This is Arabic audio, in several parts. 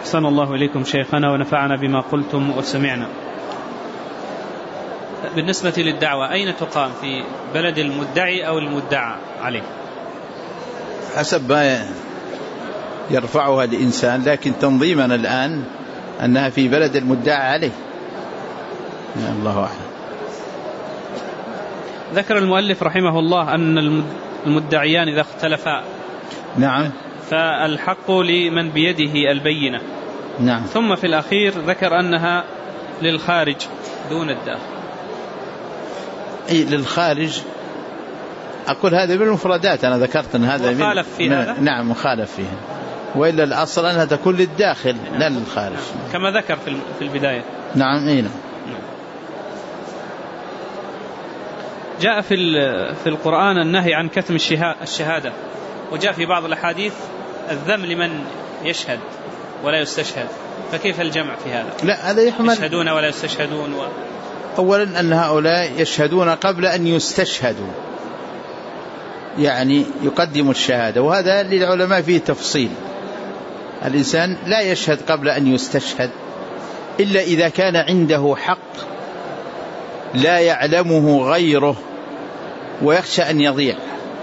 أحسن الله إليكم شيخنا ونفعنا بما قلتم وسمعنا. بالنسبة للدعوة أين تقام، في بلد المدعي أو المدعى عليه؟ حسب ما يرفعها الإنسان، لكن تنظيمنا الآن أنها في بلد المدعى عليه. الله أعلم. ذكر المؤلف رحمه الله أن المدعيان إذا اختلفا نعم فالحق لمن بيده البينة. نعم. ثم في الأخير ذكر أنها للخارج دون الداخل. أي للخارج، أقول هذا بالمفردات، أنا ذكرت أن هذا مخالف في هذا. نعم مخالف فيه، وإلا الأصل أنها تكون للداخل لا للخارج. نعم. كما ذكر في البداية. نعم. أين جاء في القرآن النهي عن كتم الشهادة، وجاء في بعض الأحاديث الذم لمن يشهد ولا يستشهد، فكيف الجمع في هذا؟ لا، هذا يحمل يشهدون ولا يستشهدون أولا أن هؤلاء يشهدون قبل أن يستشهدوا، يعني يقدموا الشهادة، وهذا للعلماء فيه تفصيل. الإنسان لا يشهد قبل أن يستشهد إلا إذا كان عنده حق لا يعلمه غيره ويخشى أن يضيع،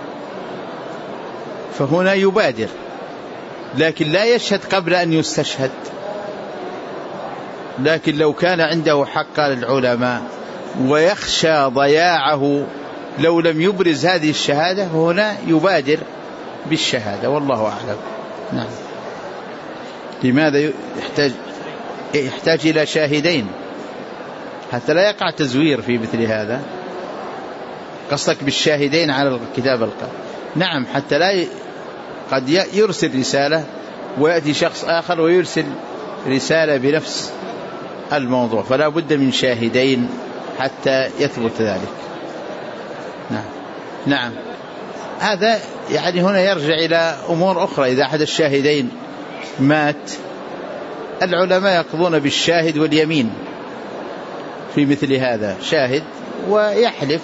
فهنا يبادر، لكن لا يشهد قبل أن يستشهد. لكن لو كان عنده حق للعلماء ويخشى ضياعه لو لم يبرز هذه الشهادة، فهنا يبادر بالشهادة، والله أعلم. نعم. لماذا يحتاج إلى شاهدين حتى لا يقع تزوير في مثل هذا؟ قصدك بالشاهدين على الكتاب القديم؟ نعم، حتى لا قد يرسل رسالة ويأتي شخص آخر ويرسل رسالة بنفس الموضوع، فلا بد من شاهدين حتى يثبت ذلك. نعم. نعم. هذا يعني هنا يرجع إلى أمور أخرى. إذا أحد الشاهدين مات، العلماء يقضون بالشاهد واليمين في مثل هذا، شاهد ويحلف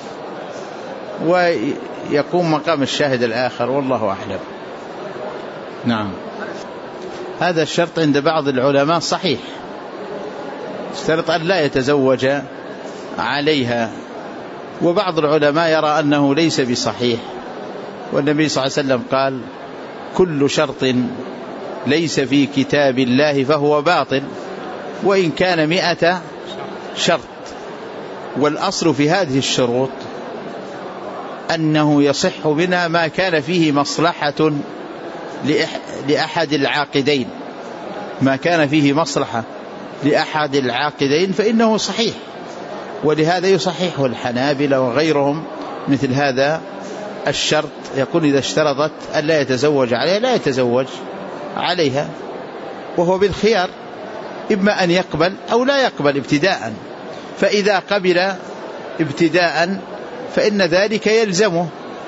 ويقوم مقام الشاهد الآخر، والله أعلم. نعم. هذا الشرط عند بعض العلماء صحيح، اشترط أن لا يتزوج عليها، وبعض العلماء يرى أنه ليس بصحيح، والنبي صلى الله عليه وسلم قال: كل شرط ليس في كتاب الله فهو باطل وإن كان 100 شرط. والأصل في هذه الشروط أنه يصح منها ما كان فيه مصلحة لأحد العاقدين، ما كان فيه مصلحة لأحد العاقدين فإنه صحيح، ولهذا يصححه الحنابلة وغيرهم مثل هذا الشرط. يقول إذا اشترطت أن لا يتزوج عليها لا يتزوج عليها، وهو بالخيار، إما أن يقبل أو لا يقبل ابتداء، فإذا قبل ابتداء فإن ذلك يلزمه،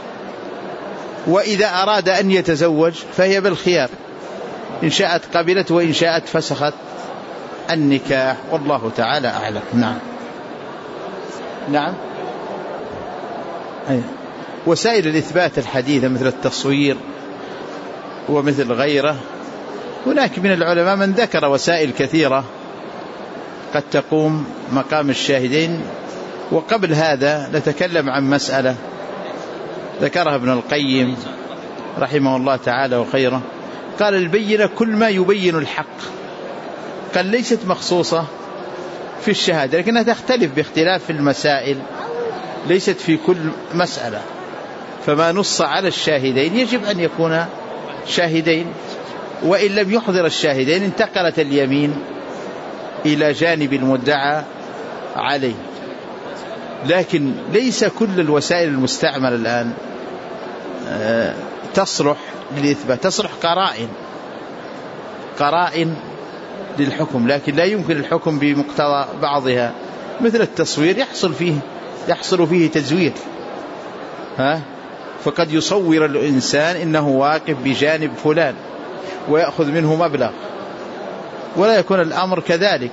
وإذا أراد أن يتزوج فهي بالخيار، إن شاءت قبلت وإن شاءت فسخت النكاح، والله تعالى أعلم. نعم. نعم. وسائل الإثبات الحديثة مثل التصوير ومثل غيره، هناك من العلماء من ذكر وسائل كثيرة قد تقوم مقام الشاهدين. وقبل هذا نتكلم عن مسألة ذكرها ابن القيم رحمه الله تعالى وخيره، قال: البينة كل ما يبين الحق. قال ليست مخصوصة في الشهادة، لكنها تختلف باختلاف في المسائل، ليست في كل مسألة. فما نص على الشاهدين يجب أن يكون شاهدين، وإن لم يحضر الشاهدين انتقلت اليمين إلى جانب المدعى عليه. لكن ليس كل الوسائل المستعملة الآن تصلح للإثبات، تصلح قرائن للحكم، لكن لا يمكن الحكم بمقتضى بعضها. مثل التصوير يحصل فيه تزوير، فقد يصور الإنسان إنه واقف بجانب فلان ويأخذ منه مبلغ، ولا يكون الأمر كذلك.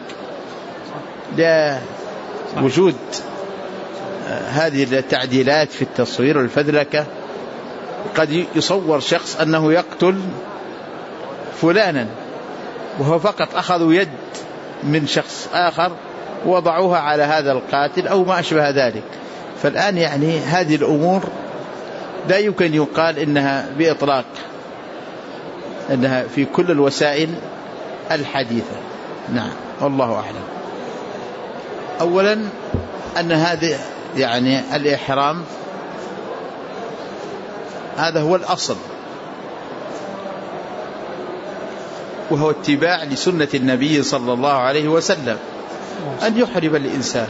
وجود هذه التعديلات في التصوير والفذلكة، قد يصور شخص أنه يقتل فلانا وهو فقط أخذوا يد من شخص آخر وضعوها على هذا القاتل أو ما أشبه ذلك. فالآن يعني هذه الأمور لا يمكن يقال إنها بإطلاق إنها في كل الوسائل الحديثة. نعم والله أعلم. أولا أن هذه يعني الإحرام هذا هو الأصل، وهو اتباع لسنة النبي صلى الله عليه وسلم، أن يحرم الإنسان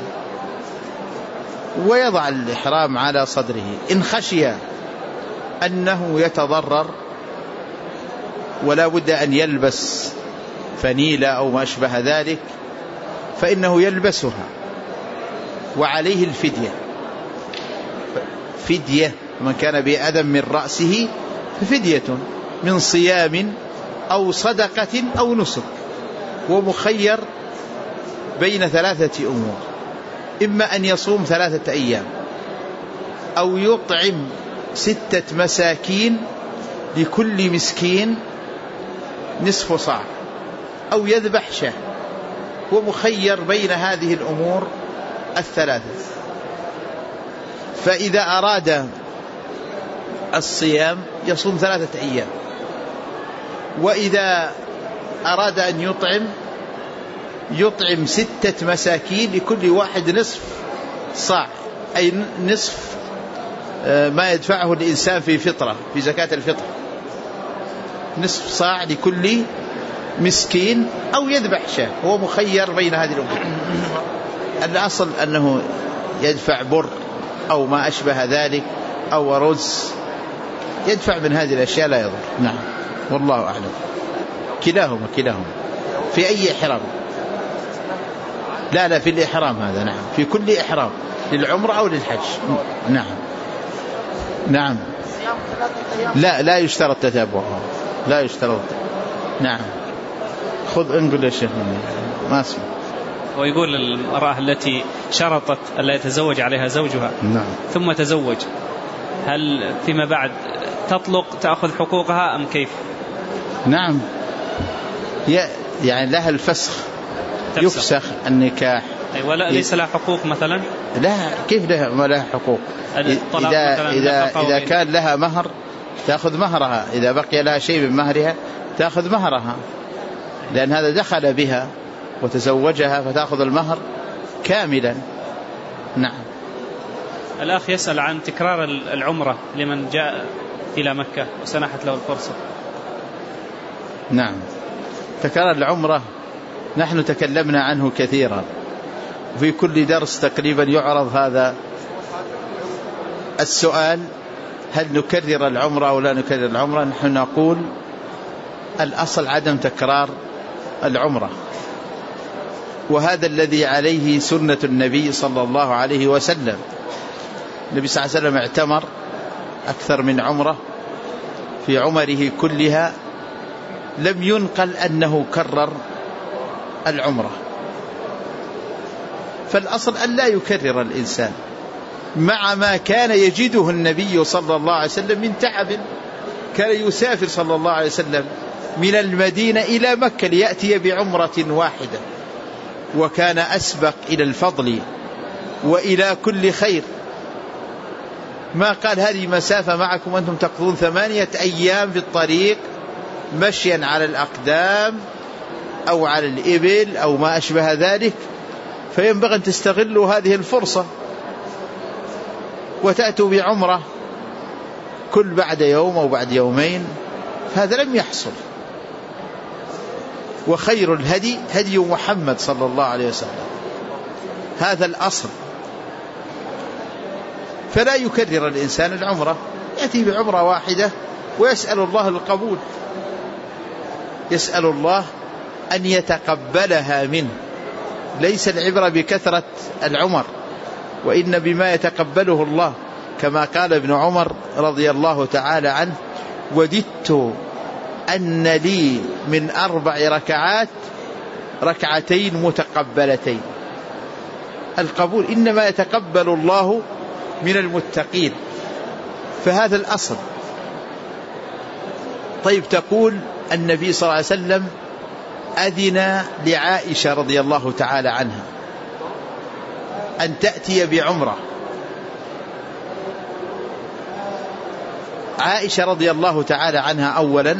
ويضع الإحرام على صدره. إن خشي أنه يتضرر ولا بد أن يلبس فنيلة أو ما أشبه ذلك فإنه يلبسها وعليه الفدية. فدية من كان بأذى من رأسه ففدية من صيام أو صدقة أو نسك، ومخير بين 3 أمور: إما أن يصوم 3 أيام، أو يطعم 6 مساكين لكل مسكين نصف صاع، أو يذبح شاة. ومخير بين هذه الأمور 3. فإذا أراد الصيام يصوم 3 أيام، وإذا أراد أن يطعم 6 مساكين لكل واحد نصف صاع، أي نصف ما يدفعه الإنسان في فطرة، في زكاة الفطر، نصف صاع لكل مسكين، أو يذبح شاة. هو مخير بين هذه الأمور. الأصل أنه يدفع بر أو ما أشبه ذلك أو رز، يدفع من هذه الأشياء لا يضر. نعم والله أعلم. كلاهما في أي إحرام. لا في الإحرام هذا. نعم في كل إحرام، للعمرة أو للحج. نعم لا يشترط تتابعها، لا يشترط. نعم خذ انقل يا شيخ ما اسمع. ويقول المرأة التي شرطت ألا يتزوج عليها زوجها ثم تزوج، هل فيما بعد تطلق تأخذ حقوقها أم كيف؟ نعم يعني لها الفسخ، يفسخ النكاح. ولا ليس لها حقوق مثلا؟ لا كيف ما لها حقوق؟ إذا كان لها مهر تأخذ مهرها، إذا بقي لها شيء من مهرها تأخذ مهرها، لأن هذا دخل بها وتزوجها فتأخذ المهر كاملا. نعم. الأخ يسأل عن تكرار العمرة لمن جاء إلى مكة وسنحت له الفرصة. نعم تكرار العمرة نحن تكلمنا عنه كثيرا، وفي كل درس تقريبا يعرض هذا السؤال: هل نكرر العمرة أو لا نكرر العمرة؟ نحن نقول الأصل عدم تكرار العمرة، وهذا الذي عليه سنة النبي صلى الله عليه وسلم. النبي صلى الله عليه وسلم اعتمر أكثر من عمرة، في عمره كلها لم ينقل أنه كرر العمرة. فالأصل أن لا يكرر الإنسان، مع ما كان يجده النبي صلى الله عليه وسلم من تعب. كان يسافر صلى الله عليه وسلم من المدينة إلى مكة ليأتي بعمرة واحدة، وكان أسبق إلى الفضل وإلى كل خير. ما قال هذه مسافة معكم وأنتم تقضون 8 أيام في الطريق مشيا على الأقدام أو على الإبل أو ما أشبه ذلك، فينبغي أن تستغلوا هذه الفرصة وتأتوا بعمرة كل بعد يوم أو بعد يومين. هذا لم يحصل. وخير الهدي هدي محمد صلى الله عليه وسلم، هذا الأصل. فلا يكرر الإنسان العمرة، يأتي بعمرة واحدة ويسأل الله القبول، يسأل الله أن يتقبلها منه. ليس العبرة بكثرة العمر، وإن بما يتقبله الله، كما قال ابن عمر رضي الله تعالى عنه: وددت أن لي من 4 ركعات 2 متقبلتين. القبول إنما يتقبل الله من المتقين، فهذا الأصل. طيب تقول النبي صلى الله عليه وسلم أذن لعائشة رضي الله تعالى عنها أن تأتي بعمرة. عائشة رضي الله تعالى عنها أولا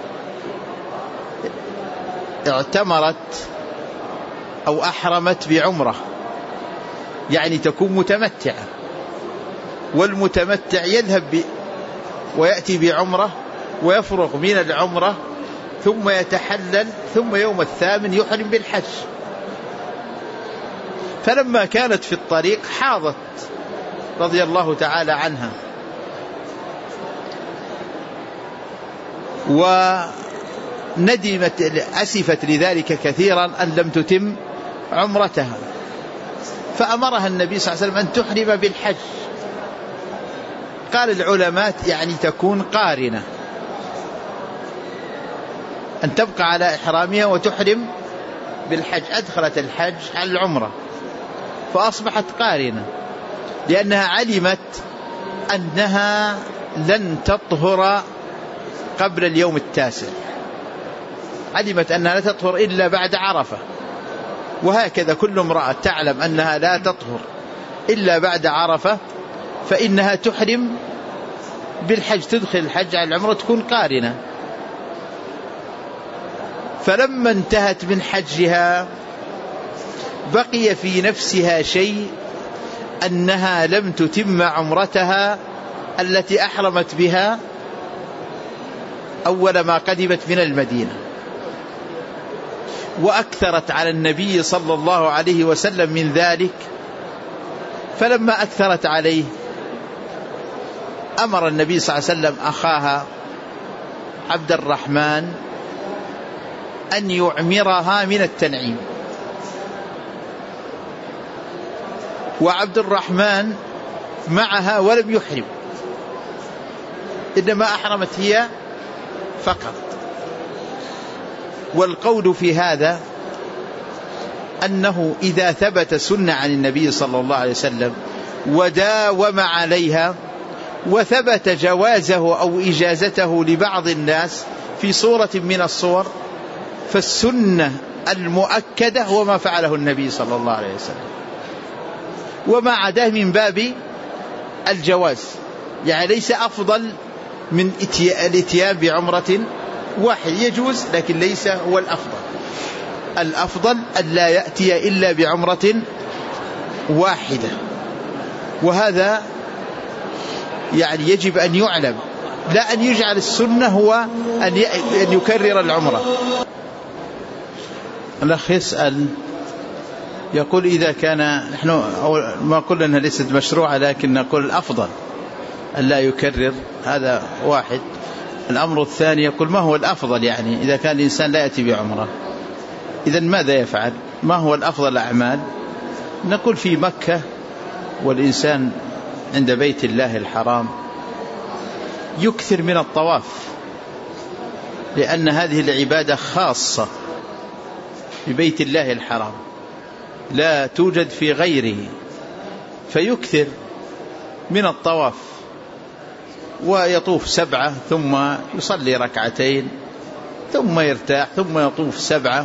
اعتمرت أو أحرمت بعمرة، يعني تكون متمتعة، والمتمتع يذهب ويأتي بعمرة ويفرغ من العمرة ثم يتحلل، ثم يوم الثامن يحرم بالحج. فلما كانت في الطريق حاضت رضي الله تعالى عنها، وندمت أسفت لذلك كثيرا أن لم تتم عمرتها، فأمرها النبي صلى الله عليه وسلم أن تحرم بالحج. قال العلماء يعني تكون قارنة، أن تبقى على إحرامها وتحرم بالحج، أدخلت الحج على العمرة فأصبحت قارنة، لأنها علمت أنها لن تطهر قبل اليوم التاسع، علمت أنها لا تطهر إلا بعد عرفة. وهكذا كل امرأة تعلم أنها لا تطهر إلا بعد عرفة فإنها تحرم بالحج، تدخل الحج على العمرة، تكون قارنة. فلما انتهت من حجها بقي في نفسها شيء، أنها لم تتم عمرتها التي أحرمت بها أول ما قدمت من المدينة، وأكثرت على النبي صلى الله عليه وسلم من ذلك. فلما أكثرت عليه أمر النبي صلى الله عليه وسلم أخاها عبد الرحمن أن يعمرها من التنعيم. وعبد الرحمن معها ولم يحرم، إنما أحرمت هي فقط. والقول في هذا أنه إذا ثبت سنة عن النبي صلى الله عليه وسلم وداوم عليها وثبت جوازه أو إجازته لبعض الناس في صورة من الصور، فالسنة المؤكدة هو ما فعله النبي صلى الله عليه وسلم، وما عداه من باب الجواز، يعني ليس أفضل من الاتيان بعمرة واحد، يجوز لكن ليس هو الأفضل. الأفضل أن لا يأتي إلا بعمرة واحدة، وهذا يعني يجب أن يعلم، لا أن يجعل السنة هو أن يكرر العمرة. الأخ يسأل يقول إذا كان نحن ما قلنا أنها ليست مشروعة، لكن نقول الأفضل أن لا يكرر، هذا واحد. الأمر الثاني يقول ما هو الأفضل، يعني إذا كان الإنسان لا يأتي بعمرة إذن ماذا يفعل؟ ما هو الأفضل الأعمال؟ نقول في مكة والإنسان عند بيت الله الحرام يكثر من الطواف، لأن هذه العبادة خاصة ببيت الله الحرام لا توجد في غيره، فيكثر من الطواف ويطوف 7 ثم يصلي 2 ثم يرتاح ثم يطوف 7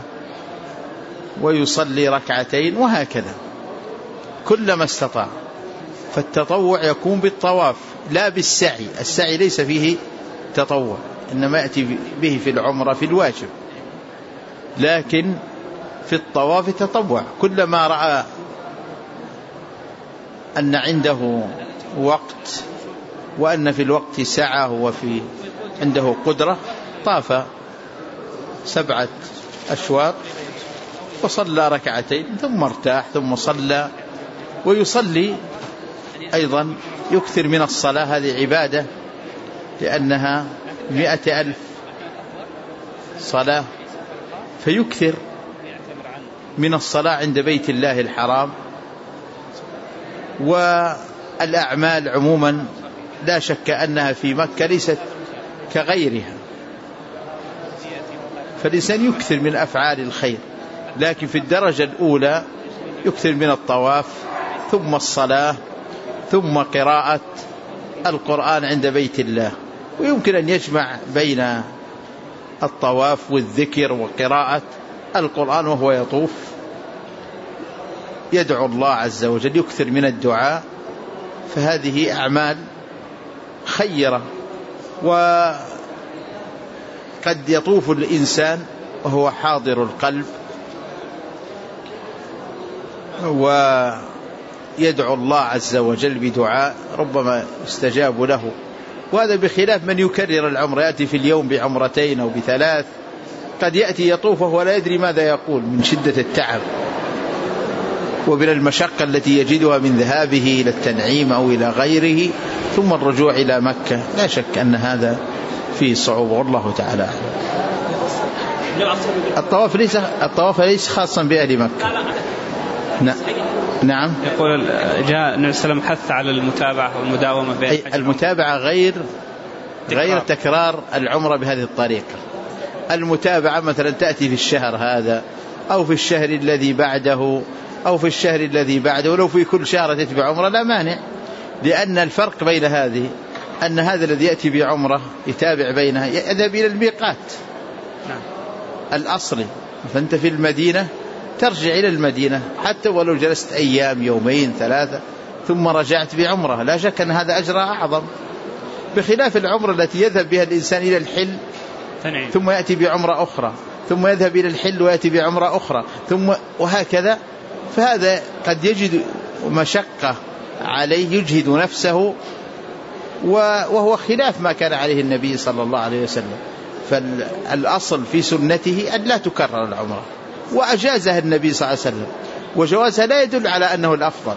ويصلي 2 وهكذا كلما استطاع. فالتطوع يكون بالطواف لا بالسعي، السعي ليس فيه تطوع، إنما يأتي به في العمرة في الواجب، لكن في الطواف تطوع. كلما رأى أن عنده وقت وأن في الوقت سعة وفي عنده قدرة طاف 7 أشواط وصلى 2 ثم ارتاح ثم صلى. ويصلي أيضا يكثر من الصلاة، هذه عبادة لأنها 100,000 صلاة، فيكثر من الصلاة عند بيت الله الحرام. والأعمال عموما لا شك أنها في مكة ليست كغيرها، فالإنسان يكثر من أفعال الخير، لكن في الدرجة الأولى يكثر من الطواف ثم الصلاة ثم قراءة القرآن عند بيت الله. ويمكن أن يجمع بين الطواف والذكر وقراءة القرآن وهو يطوف، يدعو الله عز وجل، يكثر من الدعاء، فهذه أعمال خيرة. وقد يطوف الإنسان وهو حاضر القلب ويدعو الله عز وجل بدعاء ربما يستجاب له، وهذا بخلاف من يكرر العمرة، يأتي في اليوم بعمرتين أو بثلاث، قد يأتي يطوف وهو لا يدري ماذا يقول من شدة التعب ومن المشقة التي يجدها من ذهابه إلى التنعيم أو إلى غيره ثم الرجوع إلى مكة. لا شك أن هذا فيه صعوبة، والله تعالى أعلم. الطواف ليس خاصا بأهل مكة. نعم. يقول جاء النبي صلى الله عليه وسلم حث على المتابعة والمداومة بين الحج. المتابعة غير تكرار العمرة بهذه الطريقة. المتابعة مثلا تأتي في الشهر هذا أو في الشهر الذي بعده أو في الشهر الذي بعده، ولو في كل شهر تتبع عمرة لا مانع، لأن الفرق بين هذه أن هذا الذي يأتي بعمرة يتابع بينها يذهب إلى الميقات الأصلي، فأنت في المدينة ترجع إلى المدينة حتى ولو جلست أيام يومين ثلاثة ثم رجعت بعمرة، لا شك أن هذا أجر أعظم، بخلاف العمرة التي يذهب بها الإنسان إلى الحل ثم يأتي بعمرة أخرى ثم يذهب إلى الحل ويأتي بعمرة أخرى ثم وهكذا، فهذا قد يجد مشقة عليه، يجهد نفسه، وهو خلاف ما كان عليه النبي صلى الله عليه وسلم. فالأصل في سنته أن لا تكرر العمرة، وأجازها النبي صلى الله عليه وسلم، وجوازها لا يدل على أنه الأفضل،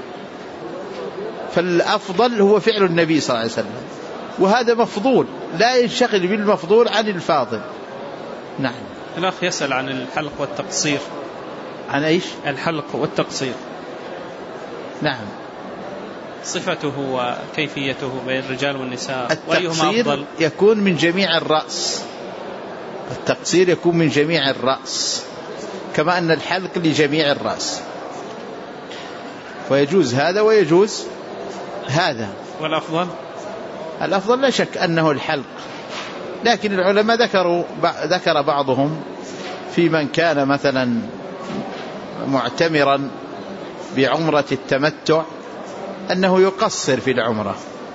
فالأفضل هو فعل النبي صلى الله عليه وسلم، وهذا مفضول، لا ينشغل بالمفضول عن الفاضل. نعم. الأخ يسأل عن الحلق والتقصير. عن إيش؟ الحلق والتقصير. نعم. صفته وكيفيته بين الرجال والنساء، التقصير يكون من جميع الرأس، التقصير يكون من جميع الرأس كما أن الحلق لجميع الرأس، ويجوز هذا ويجوز هذا. الأفضل لا شك أنه الحلق، لكن العلماء ذكر بعضهم في من كان مثلا معتمرا بعمرة التمتع أنه يقصر في العمرة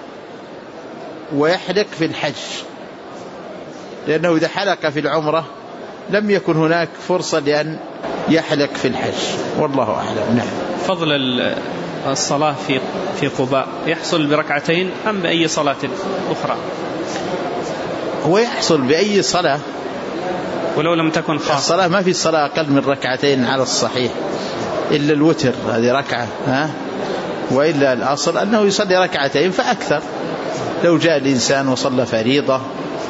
ويحلق في الحج، لأنه إذا حلق في العمرة لم يكن هناك فرصة لأن يحلق في الحج، والله أعلم. نعم. فضل الصلاة في قباء يحصل بركعتين أم بأي صلاة أخرى؟ هو يحصل بأي صلاة ولو لم تكن خاصة. الصلاة ما في صلاة أقل من ركعتين على الصحيح إلا الوتر، هذه ركعة، وإلا الأصل أنه يصلي ركعتين فأكثر. لو جاء الإنسان وصلى فريضة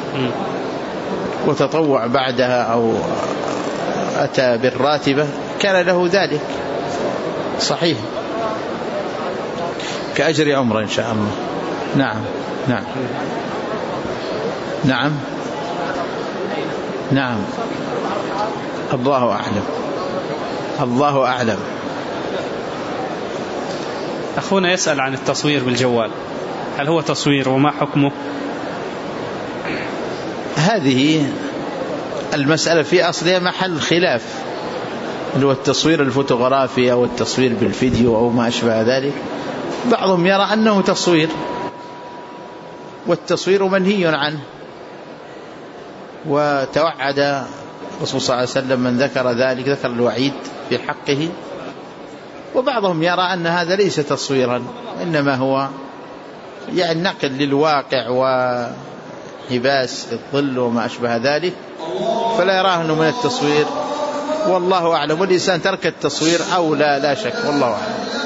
وتطوع بعدها أو أتى بالراتبة كان له ذلك صحيح كأجر عمره إن شاء الله. نعم. نعم. نعم. نعم. الله أعلم. الله أعلم. أخونا يسأل عن التصوير بالجوال، هل هو تصوير وما حكمه؟ هذه المسألة في أصلها محل خلاف، اللي هو التصوير الفوتوغرافي أو التصوير بالفيديو أو ما أشبه ذلك. بعضهم يرى أنه تصوير، والتصوير منهي عنه، وتوعد الرسول صلى الله عليه وسلم من ذكر ذلك، ذكر الوعيد في حقه. وبعضهم يرى أن هذا ليس تصويرا، إنما هو يعني نقل للواقع وحباس الظل وما أشبه ذلك، فلا يراه أنه من التصوير، والله أعلم. والإنسان ترك التصوير أو لا شك، والله أعلم.